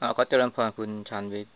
ขอเจริญพรคุณชาญวิทย์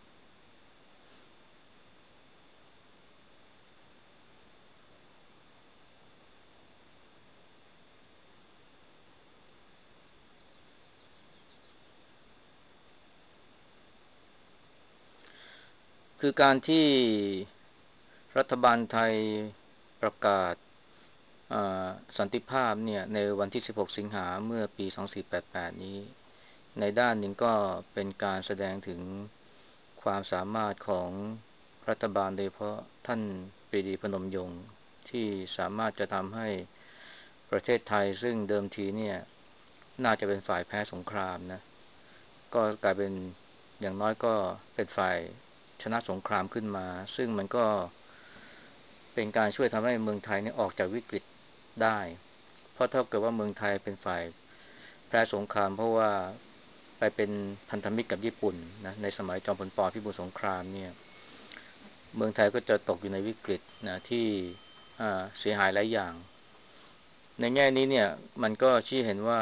คือการที่รัฐบาลไทยประกาศอ่สันติภาพเนี่ยในวันที่ 16 สิงหาเมื่อปี 2488 นี้ในด้านหนึ่งก็เป็นการแสดงถึงความสามารถของรัฐบาลโดยเฉพาะท่านปรีดีพนมยงค์ที่สามารถจะทำให้ประเทศไทยซึ่งเดิมทีเนี่ยน่าจะเป็นฝ่ายแพ้สงครามนะก็กลายเป็นอย่างน้อยก็เป็นฝ่ายชนะสงครามขึ้นมาซึ่งมันก็เป็นการช่วยทำให้เมืองไทยเนี่ยออกจากวิกฤตได้เพราะถ้าเกิดว่าเมืองไทยเป็นฝ่ายแพ้สงครามเพราะว่าไปเป็นพันธมิตรกับญี่ปุ่นนะในสมัยจอมพลปพิบูลสงครามเนี่ยเมืองไทยก็จะตกอยู่ในวิกฤตนะที่เสียหายหลายอย่างในแง่นี้เนี่ยมันก็ชี้เห็นว่า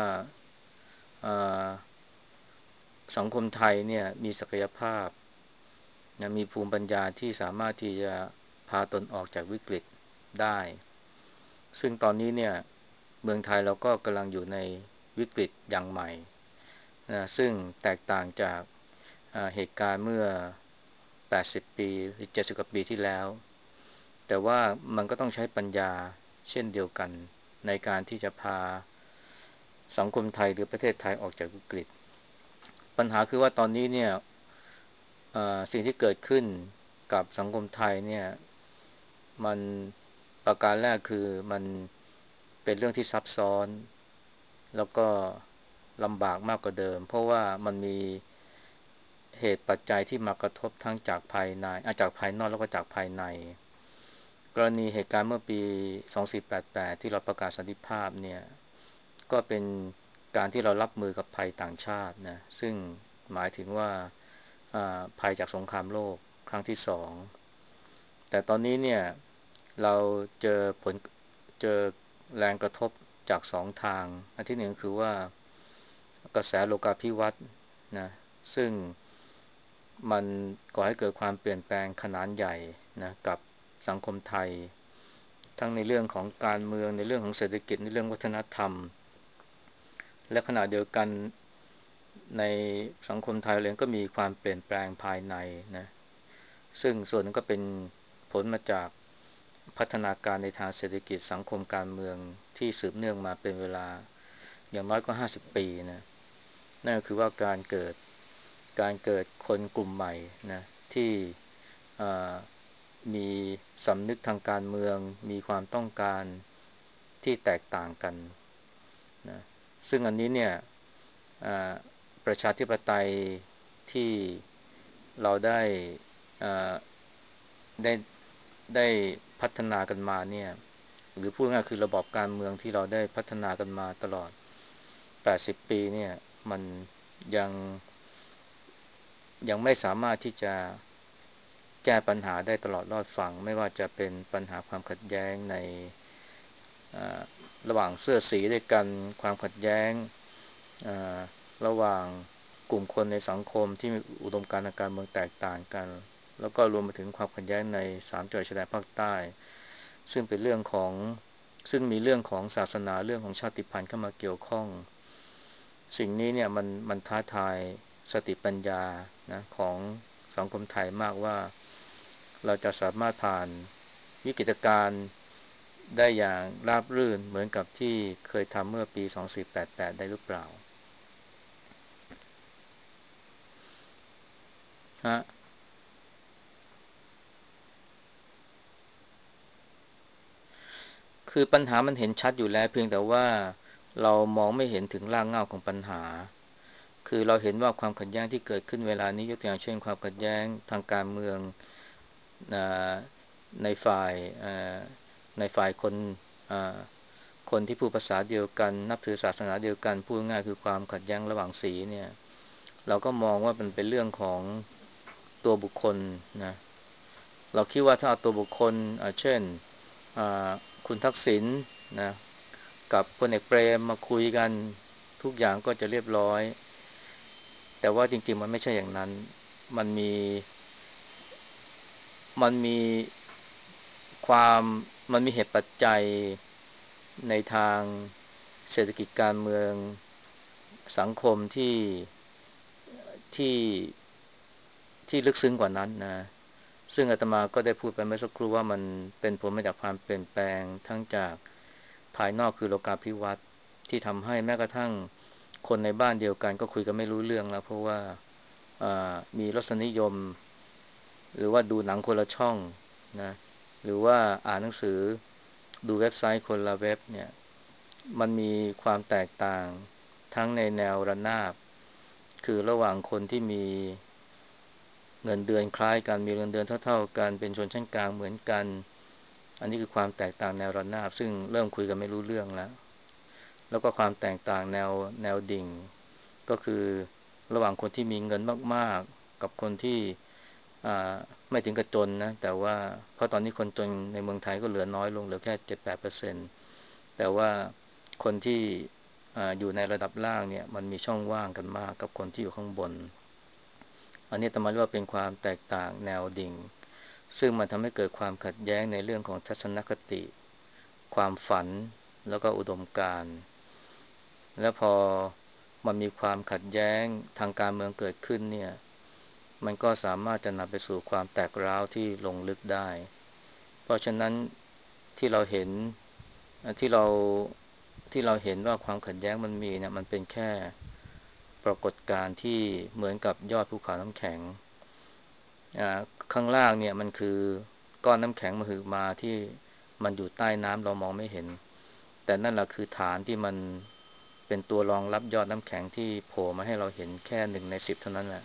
สังคมไทยเนี่ยมีศักยภาพนะมีภูมิปัญญาที่สามารถที่จะพาตนออกจากวิกฤตได้ซึ่งตอนนี้เนี่ยเมืองไทยเราก็กำลังอยู่ในวิกฤตอย่างใหม่นะซึ่งแตกต่างจากเหตุการณ์เมื่อ80ปีหรือ70กว่าปีที่แล้วแต่ว่ามันก็ต้องใช้ปัญญาเช่นเดียวกันในการที่จะพาสังคมไทยหรือประเทศไทยออกจากวิกฤตปัญหาคือว่าตอนนี้เนี่ยสิ่งที่เกิดขึ้นกับสังคมไทยเนี่ยมันประการแรกคือมันเป็นเรื่องที่ซับซ้อนแล้วก็ลำบากมากกว่าเดิมเพราะว่ามันมีเหตุปัจจัยที่มากระทบทั้งจากภายในจากภายนอกแล้วก็จากภายในกรณีเหตุการณ์เมื่อปี2488ที่เราประกาศสันติภาพเนี่ยก็เป็นการที่เรารับมือกับภัยต่างชาตินะซึ่งหมายถึงว่าภัยจากสงครามโลกครั้งที่สองแต่ตอนนี้เนี่ยเราเจอเจอแรงกระทบจากสองทางอันที่หนึ่งคือว่ากระแสโลกาภิวัตน์นะซึ่งมันก่อให้เกิดความเปลี่ยนแปลงขนาดใหญ่นะกับสังคมไทยทั้งในเรื่องของการเมืองในเรื่องของเศรษฐกิจในเรื่องวัฒนธรรมและขณะเดียวกันในสังคมไทยเองก็มีความเปลี่ยนแปลงภายในนะซึ่งส่วนนึงก็เป็นผลมาจากพัฒนาการในทางเศรษฐกิจสังคมการเมืองที่สืบเนื่องมาเป็นเวลาอย่างน้อยก็50ปีนะนั่นก็คือว่าการเกิดคนกลุ่มใหม่นะที่มีสำนึกทางการเมืองมีความต้องการที่แตกต่างกันนะซึ่งอันนี้เนี่ยประชาธิปไตยที่เราได้ได้พัฒนากันมาเนี่ยหรือพูดง่ายคือระบอบการเมืองที่เราได้พัฒนากันมาตลอด80ปีเนี่ยมันยังยังไม่สามารถที่จะแก้ปัญหาได้ตลอดรอดฝั่งไม่ว่าจะเป็นปัญหาความขัดแย้งในระหว่างเสื้อสีด้วยกันความขัดแย้งระหว่างกลุ่มคนในสังคมที่มีอุดมการณ์ทางการเมืองแตกต่างกันแล้วก็รวมไปถึงความขัดแย้งใน3 จังหวัดชายแดนภาคใต้ซึ่งเป็นเรื่องของซึ่งมีเรื่องของศาสนาเรื่องของชาติพันธุ์เข้ามาเกี่ยวข้องสิ่งนี้เนี่ยมันท้าทายสติปัญญานะของสังคมไทยมากว่าเราจะสามารถผ่านวิกฤตการณ์ได้อย่างราบรื่นเหมือนกับที่เคยทำเมื่อปี2488ได้หรือเปล่าฮะคือปัญหามันเห็นชัดอยู่แล้วเพียงแต่ว่าเรามองไม่เห็นถึงรากเหง้าของปัญหาคือเราเห็นว่าความขัดแย้งที่เกิดขึ้นเวลานี้ยกตัวอย่างเช่นความขัดแย้งทางการเมืองอ่าในฝ่ายในฝ่ายคนอ่าคนที่พูดภาษาเดียวกันนับถือศาสนาเดียวกันพูดง่ายคือความขัดแย้งระหว่างสีเนี่ยเราก็มองว่ามันเป็นเรื่องของตัวบุคคลนะเราคิดว่าถ้าเอาตัวบุคคลเช่นอ่าคุณทักษิณนะกับพลเอกเปรมมาคุยกันทุกอย่างก็จะเรียบร้อยแต่ว่าจริงๆมันไม่ใช่อย่างนั้นมันมีมันมีความมันมีเหตุปัจจัยในทางเศรษฐกิจการเมืองสังคมที่ที่ลึกซึ้งกว่านั้นนะซึ่งอาตมาก็ได้พูดไปเมื่อสักครู่ว่ามันเป็นผลมาจากความเปลี่ยนแปลงทั้งจากภายนอกคือโลกาภิวัตน์ที่ทำให้แม้กระทั่งคนในบ้านเดียวกันก็คุยกันไม่รู้เรื่องแล้วเพราะว่ามีรสนิยมหรือว่าดูหนังคนละช่องนะหรือว่าอ่านหนังสือดูเว็บไซต์คนละเว็บเนี่ยมันมีความแตกต่างทั้งในแนวระนาบคือระหว่างคนที่มีเงินเดือนคล้ายกันมีเงินเดือนเท่าๆกันเป็นชนชั้นกลางเหมือนกันอันนี้คือความแตกต่างแนวระนาบซึ่งเริ่มคุยกันไม่รู้เรื่องแล้วก็ความแตกต่างแนวดิ่งก็คือระหว่างคนที่มีเงินมากๆกับคนที่อ่าไม่ถึงกับจนนะแต่ว่าเพราะตอนนี้คนจนในเมืองไทยก็เหลือน้อยลงเหลือแค่7-8%แต่ว่าคนที่อยู่ในระดับล่างเนี่ยมันมีช่องว่างกันมากกับคนที่อยู่ข้างบนอันนี้อาตมาเรียกว่าเป็นความแตกต่างแนวดิ่งซึ่งมันทำให้เกิดความขัดแย้งในเรื่องของทัศนคติความฝันแล้วก็อุดมการณ์และพอมันมีความขัดแย้งทางการเมืองเกิดขึ้นเนี่ยมันก็สามารถจะนำไปสู่ความแตกร้าวที่ลงลึกได้เพราะฉะนั้นที่เราเห็นที่เราที่เราเห็นว่าความขัดแย้งมันมีเนี่ยมันเป็นแค่ปรากฏการณ์ที่เหมือนกับยอดภูเขาน้ำแข็งอ่าข้างล่างเนี่ยมันคือก้อนน้ำแข็งมหึมาที่มันอยู่ใต้น้ำเรามองไม่เห็นแต่นั่นแหละคือฐานที่มันเป็นตัวรองรับยอดน้ำแข็งที่โผล่มาให้เราเห็นแค่1 ใน 10เท่านั้นแหละ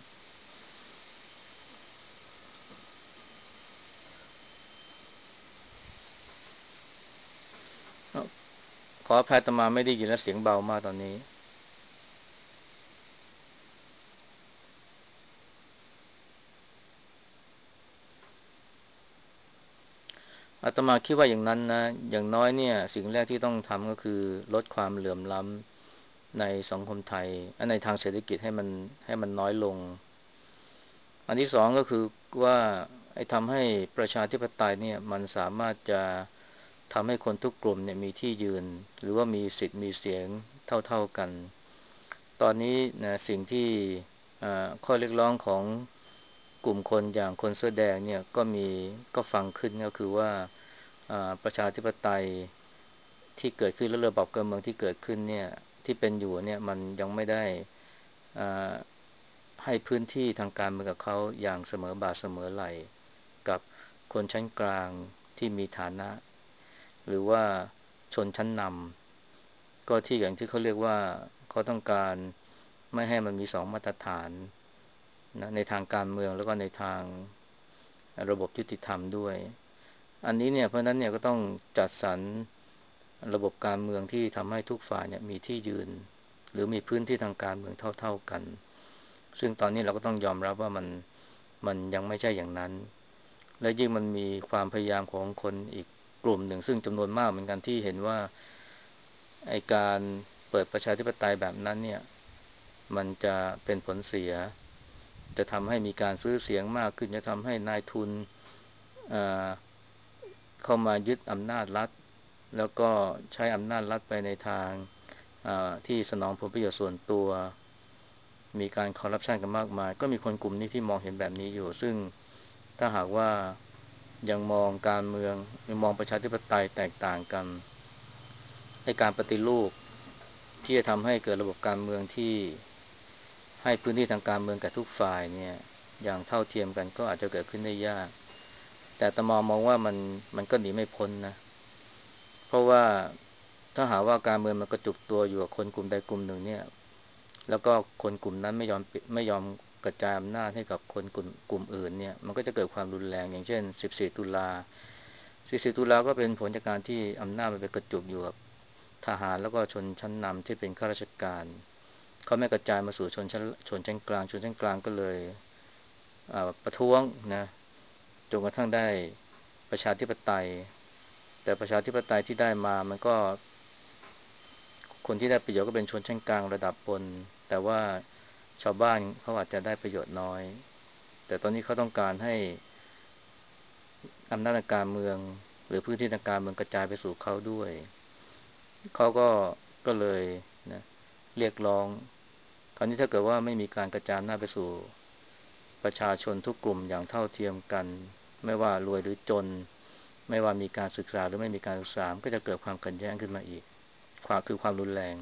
ขออภัยอาตมาไม่ได้ยินและเสียงเบามากตอนนี้อาตมาคิดว่าอย่างนั้นนะอย่างน้อยเนี่ยสิ่งแรกที่ต้องทำก็คือลดความเหลื่อมล้ำในสังคมไทยในทางเศรษฐกิจให้มันน้อยลงอันที่สองก็คือว่าทำให้ประชาธิปไตยเนี่ยมันสามารถจะทำให้คนทุกกลุ่มเนี่ยมีที่ยืนหรือว่ามีสิทธิ์มีเสียงเท่าๆกันตอนนี้นะสิ่งที่ข้อเรียกร้องของกลุ่มคนอย่างคนเสื้อแดงเนี่ยก็ฟังขึ้นก็คือว่าประชาธิปไตยที่เกิดขึ้นและระบอบการเมืองที่เกิดขึ้นเนี่ยที่เป็นอยู่เนี่ยมันยังไม่ได้อ่าให้พื้นที่ทางการเมืองกับเขาอย่างเสมอบาทเสมอไหล่กับคนชั้นกลางที่มีฐานะหรือว่าชนชั้นนำก็ที่อย่างที่เขาเรียกว่าเขาต้องการไม่ให้มันมีสองมาตรฐานนะในทางการเมืองแล้วก็ในทางระบบยุติธรรมด้วยอันนี้เนี่ยเพราะฉะนั้นเนี่ยก็ต้องจัดสรรระบบการเมืองที่ทำให้ทุกฝ่ายเนี่ยมีที่ยืนหรือมีพื้นที่ทางการเมืองเท่าๆกันซึ่งตอนนี้เราก็ต้องยอมรับว่ามันยังไม่ใช่อย่างนั้นและยิ่งมันมีความพยายามของคนอีกกลุ่มหนึ่งซึ่งจำนวนมากเหมือนกันที่เห็นว่าการเปิดประชาธิปไตยแบบนั้นเนี่ยมันจะเป็นผลเสียจะทำให้มีการซื้อเสียงมากขึ้นจะทำให้นายทุนเอ่อ เข้ามายึดอำนาจรัฐแล้วก็ใช้อำนาจรัฐไปในทางที่สนองผลประโยชน์ส่วนตัวมีการคอร์รัปชันกันมากมายก็มีคนกลุ่มนี้ที่มองเห็นแบบนี้อยู่ซึ่งถ้าหากว่ายังมองการเมืองยังมองประชาธิปไตยแตกต่างกันให้การปฏิรูปที่จะทำให้เกิดระบบการเมืองที่ให้พื้นที่ทางการเมืองกับทุกฝ่ายเนี่ยอย่างเท่าเทียมกันก็อาจจะเกิดขึ้นได้ยากแต่อาตมามองว่ามันก็หนีไม่พ้นนะเพราะว่าถ้าหากว่าการเมืองมันกระจุกตัวอยู่กับคนกลุ่มใดกลุ่มหนึ่งเนี่ยแล้วก็คนกลุ่มนั้นไม่ยอมกระจายอำนาจให้กับคนกลุ่มอื่นเนี่ยมันก็จะเกิดความรุนแรงอย่างเช่น14ตุลา14ตุลาก็เป็นผลจากการที่อำนาจมันไปกระจุกอยู่กับทหารแล้วก็ชนชั้นนำที่เป็นข้าราชการเขาไม่กระจายมาสู่ชนชั้นกลางชนชั้นกลางก็เลยประท้วงนะจนกระทั่งได้ประชาธิปไตยแต่ประชาธิปไตยที่ได้มามันก็คนที่ได้ประโยชน์ก็เป็นชนชั้นกลางระดับบนแต่ว่าชาวบ้านเขาอาจจะได้ประโยชน์น้อยแต่ตอนนี้เขาต้องการให้อำนาจทางการเมืองหรือพื้นที่ทางการเมืองกระจายไปสู่เขาด้วยเขาก็เลยนะเรียกร้องคราวนี้ถ้าเกิดว่าไม่มีการกระจายอำนาจไปสู่ประชาชนทุกกลุ่มอย่างเท่าเทียมกันไม่ว่ารวยหรือจนไม่ว่ามีการศึกษาหรือไม่มีการศึกษาก็จะเกิดความขัดแย้งขึ้นมาอีกความรุนแรง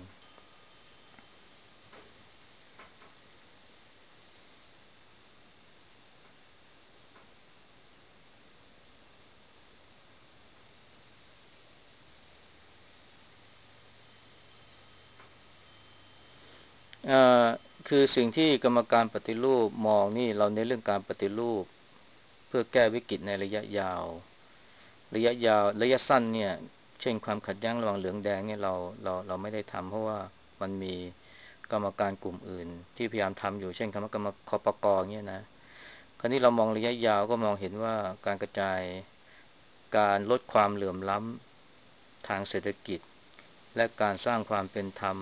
เอ่อคือสิ่งที่กรรมการปฏิรูปมองนี่เราเน้นเรื่องการปฏิรูปเพื่อแก้วิกฤตในระยะยาวระยะสั้นเนี่ยเช่นความขัดแย้งระหว่างเหลืองแดงเนี่ยเราไม่ได้ทำเพราะว่ามันมีกรรมการกลุ่มอื่นที่พยายามทำอยู่เช่นคณะกรรมคปกเนี่ยนะคราวนี้เรามองระยะยาวก็มองเห็นว่าการกระจายการลดความเหลื่อมล้ำทางเศรษฐกิจและการสร้างความเป็นธรรม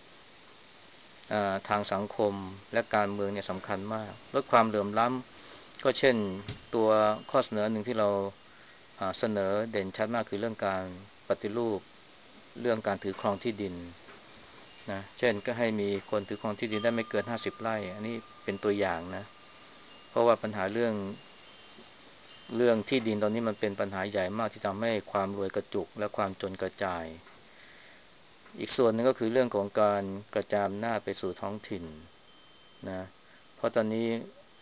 ทางสังคมและการเมืองเนี่ยสำคัญมากลดความเหลื่อมล้ำก็เช่นตัวข้อเสนอหนึ่งที่เราเสนอเด่นชัดมากคือเรื่องการปฏิรูปเรื่องการถือครองที่ดินนะเช่นก็ให้มีคนถือครองที่ดินได้ไม่เกิน50ไร่อันนี้เป็นตัวอย่างนะเพราะว่าปัญหาเรื่องที่ดินตอนนี้มันเป็นปัญหาใหญ่มากที่ทำให้ความรวยกระจุกและความจนกระจาย อีกส่วนหนึ่งก็คือเรื่องของการกระจายอำนาจไปสู่ท้องถิ่นนะเพราะตอนนี้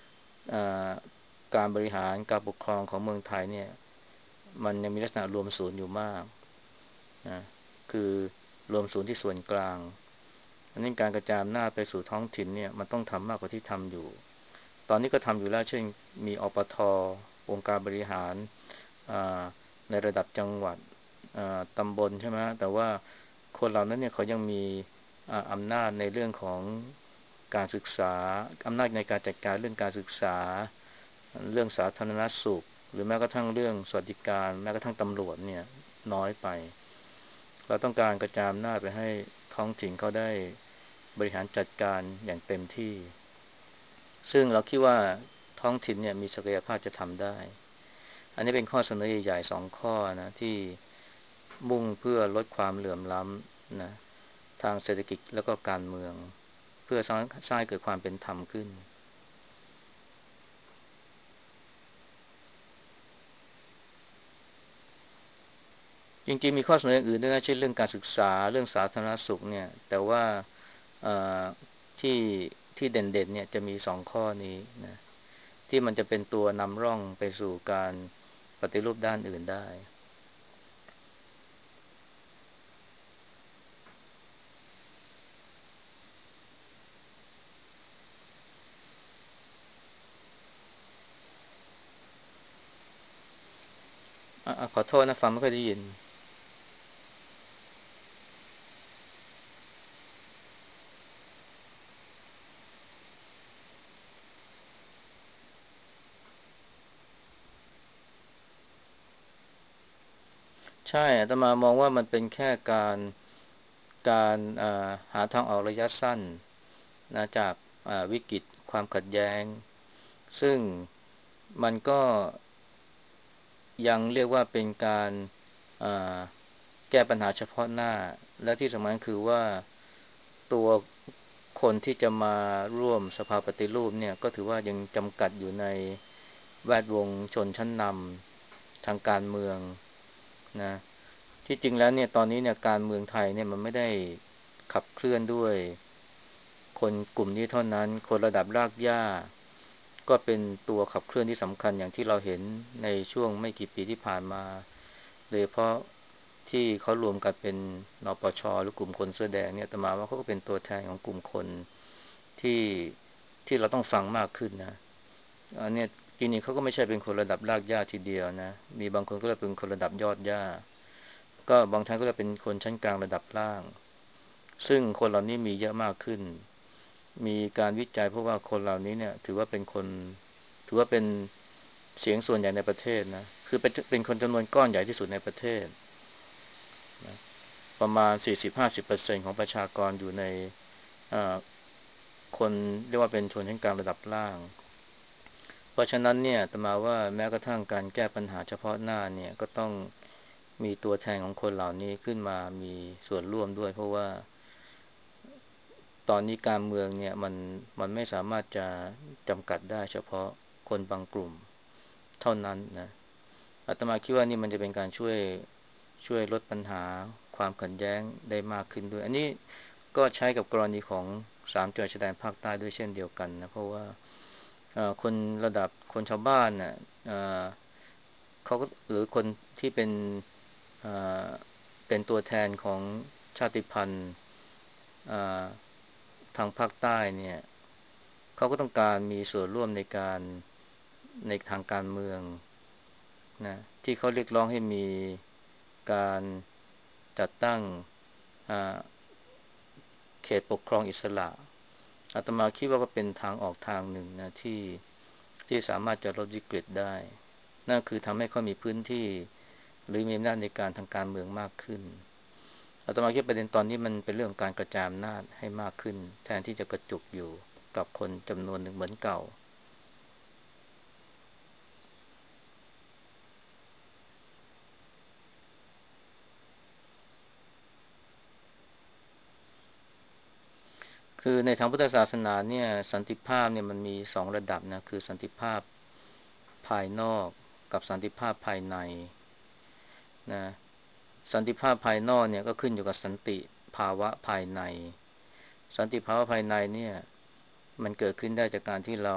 การบริหารการปกครองของเมืองไทยเนี่ยมันยังมีลักษณะรวมศูนย์อยู่มากนะคือรวมศูนย์ที่ส่วนกลางอันนี้การกระจายอำนาจไปสู่ท้องถิ่นเนี่ยมันต้องทำมากกว่าที่ทำอยู่ตอนนี้ก็ทำอยู่แล้วเช่นมีอปทองค์การบริหารในระดับจังหวัดตำบลใช่ไหมแต่ว่าคนเหล่านั้นเนี่ยเขายังมีอำนาจในเรื่องของการศึกษาอำนาจในการจัดการเรื่องการศึกษาเรื่องสาธารณสุขหรือแม้กระทั่งเรื่องสวัสดิการแม้กระทั่งตำรวจเนี่ยน้อยไปเราต้องการกระจายอำนาจไปให้ท้องถิ่นเขาได้บริหารจัดการอย่างเต็มที่ซึ่งเราคิดว่าท้องถิ่นเนี่ยมีศักยภาพจะทำได้อันนี้เป็นข้อเสนอใหญ่ๆ2 ข้อนะที่มุ่งเพื่อลดความเหลื่อมล้ำนะทางเศรษฐกิจแล้วก็การเมืองเพื่อสร้างให้เกิดความเป็นธรรมขึ้นจริงๆมีข้อเสนออื่นด้วยนะเช่นเรื่องการศึกษาเรื่องสาธารณสุขเนี่ยแต่ว่าเอ่อที่ที่เด่นๆเนี่ยจะมี2 ข้อนี้นะที่มันจะเป็นตัวนำร่องไปสู่การปฏิรูปด้านอื่นได้ขอโทษนะฟังไม่ค่อยได้ยิน ใช่อาตมามองว่ามันเป็นแค่การหาทางออกระยะสั้นนะจากวิกฤตความขัดแย้งซึ่งมันก็ยังเรียกว่าเป็นการอ่าแก้ปัญหาเฉพาะหน้าและที่สำคัญคือว่าตัวคนที่จะมาร่วมสภาปฏิรูปเนี่ยก็ถือว่ายังจำกัดอยู่ในแวดวงชนชั้นนำทางการเมืองนะ ที่จริงแล้วเนี่ยตอนนี้เนี่ยการเมืองไทยเนี่ยมันไม่ได้ขับเคลื่อนด้วยคนกลุ่มนี้เท่านั้นคนระดับรากหญ้าก็เป็นตัวขับเคลื่อนที่สำคัญอย่างที่เราเห็นในช่วงไม่กี่ปีที่ผ่านมาโดยเฉพาะที่เขารวมกันเป็นนปชหรือกลุ่มคนเสื้อแดงเนี่ยแต่มาว่าเขาก็เป็นตัวแทนของกลุ่มคนที่ที่เราต้องฟังมากขึ้นนะอันเนี้ยจริงๆเขาก็ไม่ใช่เป็นคนระดับรากหญ้าทีเดียวนะมีบางคนก็เลยเป็นคนระดับยอดหญ้า ก็บางท่านก็จะเป็นคนชั้นกลางระดับล่างซึ่งคนเหล่านี้มีเยอะมากขึ้นมีการวิจัยเพราะว่าคนเหล่านี้เนี่ยถือว่าเป็นเสียงส่วนใหญ่ในประเทศนะคือเป็นคนจำนวนก้อนใหญ่ที่สุดในประเทศประมาณ40-50%ของประชากรอยู่ในคนเรียกว่าเป็นชนชั้นกลางระดับล่างเพราะฉะนั้นเนี่ยอาตมาว่าแม้กระทั่งการแก้ปัญหาเฉพาะหน้าเนี่ยก็ต้องมีตัวแทนของคนเหล่านี้ขึ้นมามีส่วนร่วมด้วยเพราะว่าตอนนี้การเมืองเนี่ยมันไม่สามารถจะจำกัดได้เฉพาะคนบางกลุ่มเท่านั้นนะอาตมาคิดว่านี่มันจะเป็นการช่วยลดปัญหาความขัดแย้งได้มากขึ้นด้วยอันนี้ก็ใช้กับกรณีของ3 จังหวัดชายแดนภาคใต้ด้วยเช่นเดียวกันนะเพราะว่าคนระดับคนชาวบ้านน่ะเอ่อเขาก็หรือคนที่เป็นเอ่อเป็นตัวแทนของชาติพันธุ์เอ่อทางภาคใต้เนี่ยเขาก็ต้องการมีส่วนร่วมในทางการเมืองนะที่เขาเรียกร้องให้มีการจัดตั้งอ่าเขตปกครองอิสระอาตมาคิดว่าก็เป็นทางออกทางหนึ่งนะที่สามารถจะลดวิกฤตได้นั่นคือทำให้เขามีพื้นที่หรือมีอำนาจในการทางการเมืองมากขึ้นอาตมาคิดประเด็นตอนนี้มันเป็นเรื่องการกระจายอำนาจให้มากขึ้นแทนที่จะกระจุกอยู่กับคนจำนวนหนึ่งเหมือนเก่าคือในทางพุทธศาสนาเนี่ยสันติภาพเนี่ยมันมี2 ระดับนะคือสันติภาพภายนอกกับสันติภาพภายในนะสันติภาพภายนอกเนี่ยก็ขึ้นอยู่กับสันติภาวะภายในสันติภาวะภายในเนี่ยมันเกิดขึ้นได้จากการที่เรา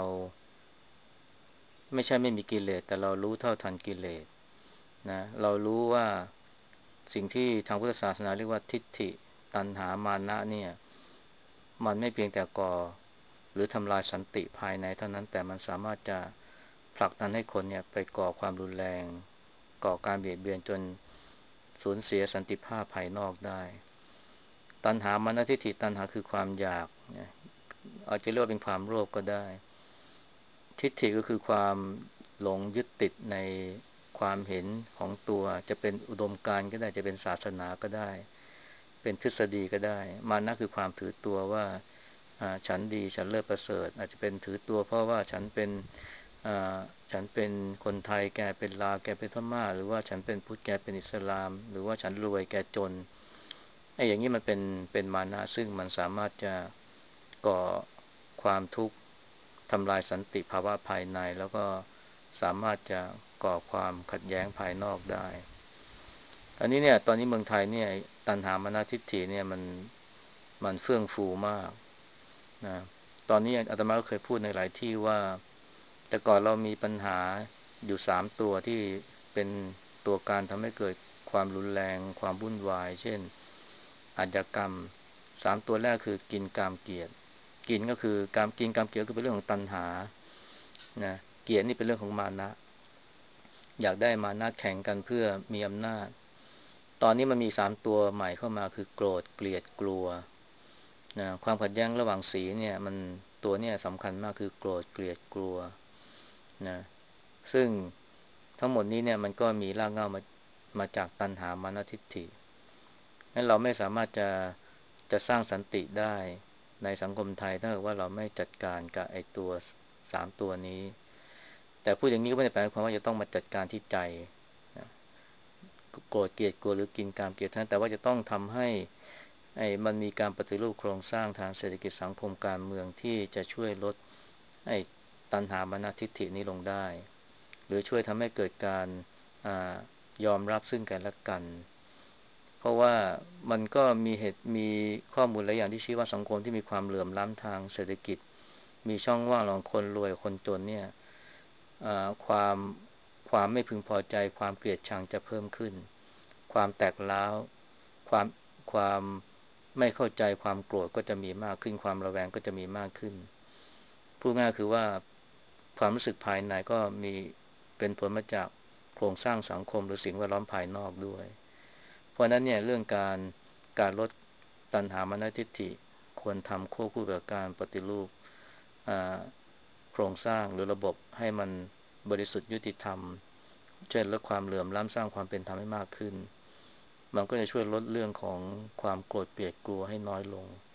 ไม่ใช่ไม่มีกิเลสแต่เรารู้เท่าทันกิเลสนะเรารู้ว่าสิ่งที่ทางพุทธศาสนาเรียกว่าทิฏฐิตัณหามานะเนี่ยมันไม่เพียงแต่ก่อหรือทำลายสันติภายในเท่านั้นแต่มันสามารถจะผลักดันให้คนเนี่ยไปก่อความรุนแรงก่อการเบียดเบียนจนสูญเสียสันติภาพภายนอกได้ตัณหามานะทิฏฐิตัณหาคือความอยากนะอาจจะเรียกว่าเป็นความโลภก็ได้ ทิฏฐิก็คือความหลงยึดติดในความเห็นของตัวจะเป็นอุดมการณ์ก็ได้จะเป็นศาสนาก็ได้เป็นทฤษฎีก็ได้มานะคือความถือตัวว่าฉันดีฉันเลิศประเสริฐอาจจะเป็นถือตัวเพราะว่าอ่าฉันเป็นคนไทยแกเป็นลาวแกเป็นพม่าหรือว่าฉันเป็นพุทธแกเป็นอิสลามหรือว่าฉันรวยแกจนไอ้อย่างนี้มันเป็นมานะซึ่งมันสามารถจะก่อความทุกข์ ทำลายสันติภาวะภายในแล้วก็สามารถจะก่อความขัดแย้งภายนอกได้อันนี้เนี่ยตอนนี้เมืองไทยเนี่ยตัณหามานะทิฏฐิเนี่ยมันเฟื่องฟูมากนะตอนนี้อาตมาก็เคยพูดในหลายที่ว่าแต่ก่อนเรามีปัญหาอยู่3 ตัวที่เป็นตัวการทำให้เกิดความรุนแรงความวุ่นวายเช่นอาชญากรรม3 ตัวแรกคือกินกามเกียรติกินก็คือการกินกามเกียรติคือเป็นเรื่องของตัณหานะเกียรตินี่เป็นเรื่องของมานะอยากได้มานะแข่งกันเพื่อมีอำนาจตอนนี้มันมี3 ตัวใหม่เข้ามาคือโกรธเกลียดกลัวนะความขัดแย้งระหว่างสีเนี่ยมันตัวเนี่ยสำคัญมากคือโกรธเกลียดกลัวนะซึ่งทั้งหมดนี้เนี่ยมันก็มีรากเหง้ามาจากตัณหามานะทิฏฐิงั้นเราไม่สามารถจะสร้างสันติได้ในสังคมไทยถ้าเกิดว่าเราไม่จัดการกับไอ้ตัว3 ตัวนี้แต่พูดอย่างนี้ก็ไม่ได้แปลความว่าจะต้องมาจัดการที่ใจนะโกรธเกลียดกลัวหรือกินกามเกลียดท่านแต่ว่าจะต้องทำให้มันมีการปฏิรูปโครงสร้างทางเศรษฐกิจสังคมการเมืองที่จะช่วยลดไอ้ตัณหามานะทิฏฐินี้ลงได้หรือช่วยทำให้เกิดการอายอมรับซึ่งกันและกัน เพราะว่ามันก็มีข้อมูลหลายอย่างที่ชี้ว่าสังคมที่มีความเหลื่อมล้ำทางเศรษฐกิจมีช่องว่างระหว่างคนรวยกับคนจนเนี่ยความไม่พึงพอใจความเกลียดชังจะเพิ่มขึ้นความแตกร้าวความความไม่เข้าใจความโกรธก็จะมีมากขึ้นความระแวงก็จะมีมากขึ้นพูดง่ายคือว่าความรู้สึกภายในก็มีเป็นผลมาจากโครงสร้างสังคมหรือสิ่งแวดล้อมภายนอกด้วย เพราะนั้นเนี่ยเรื่องการลดตัณหามานะทิฏฐิควรทำควบคู่กับการปฏิรูปโครงสร้างหรือระบบให้มันบริสุทธิ์ยุติธรรมเช่นลดความเหลื่อมล้ำสร้างความเป็นธรรมให้มากขึ้นมันก็จะช่วยลดเรื่องของความโกรธเกลียดกลัวให้น้อยลง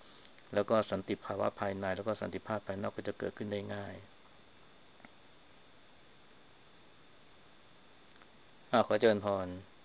แล้วก็สันติภาวะภายในแล้วก็สันติภาพภายนอกก็จะเกิดขึ้นได้ง่ายขอเจริญพร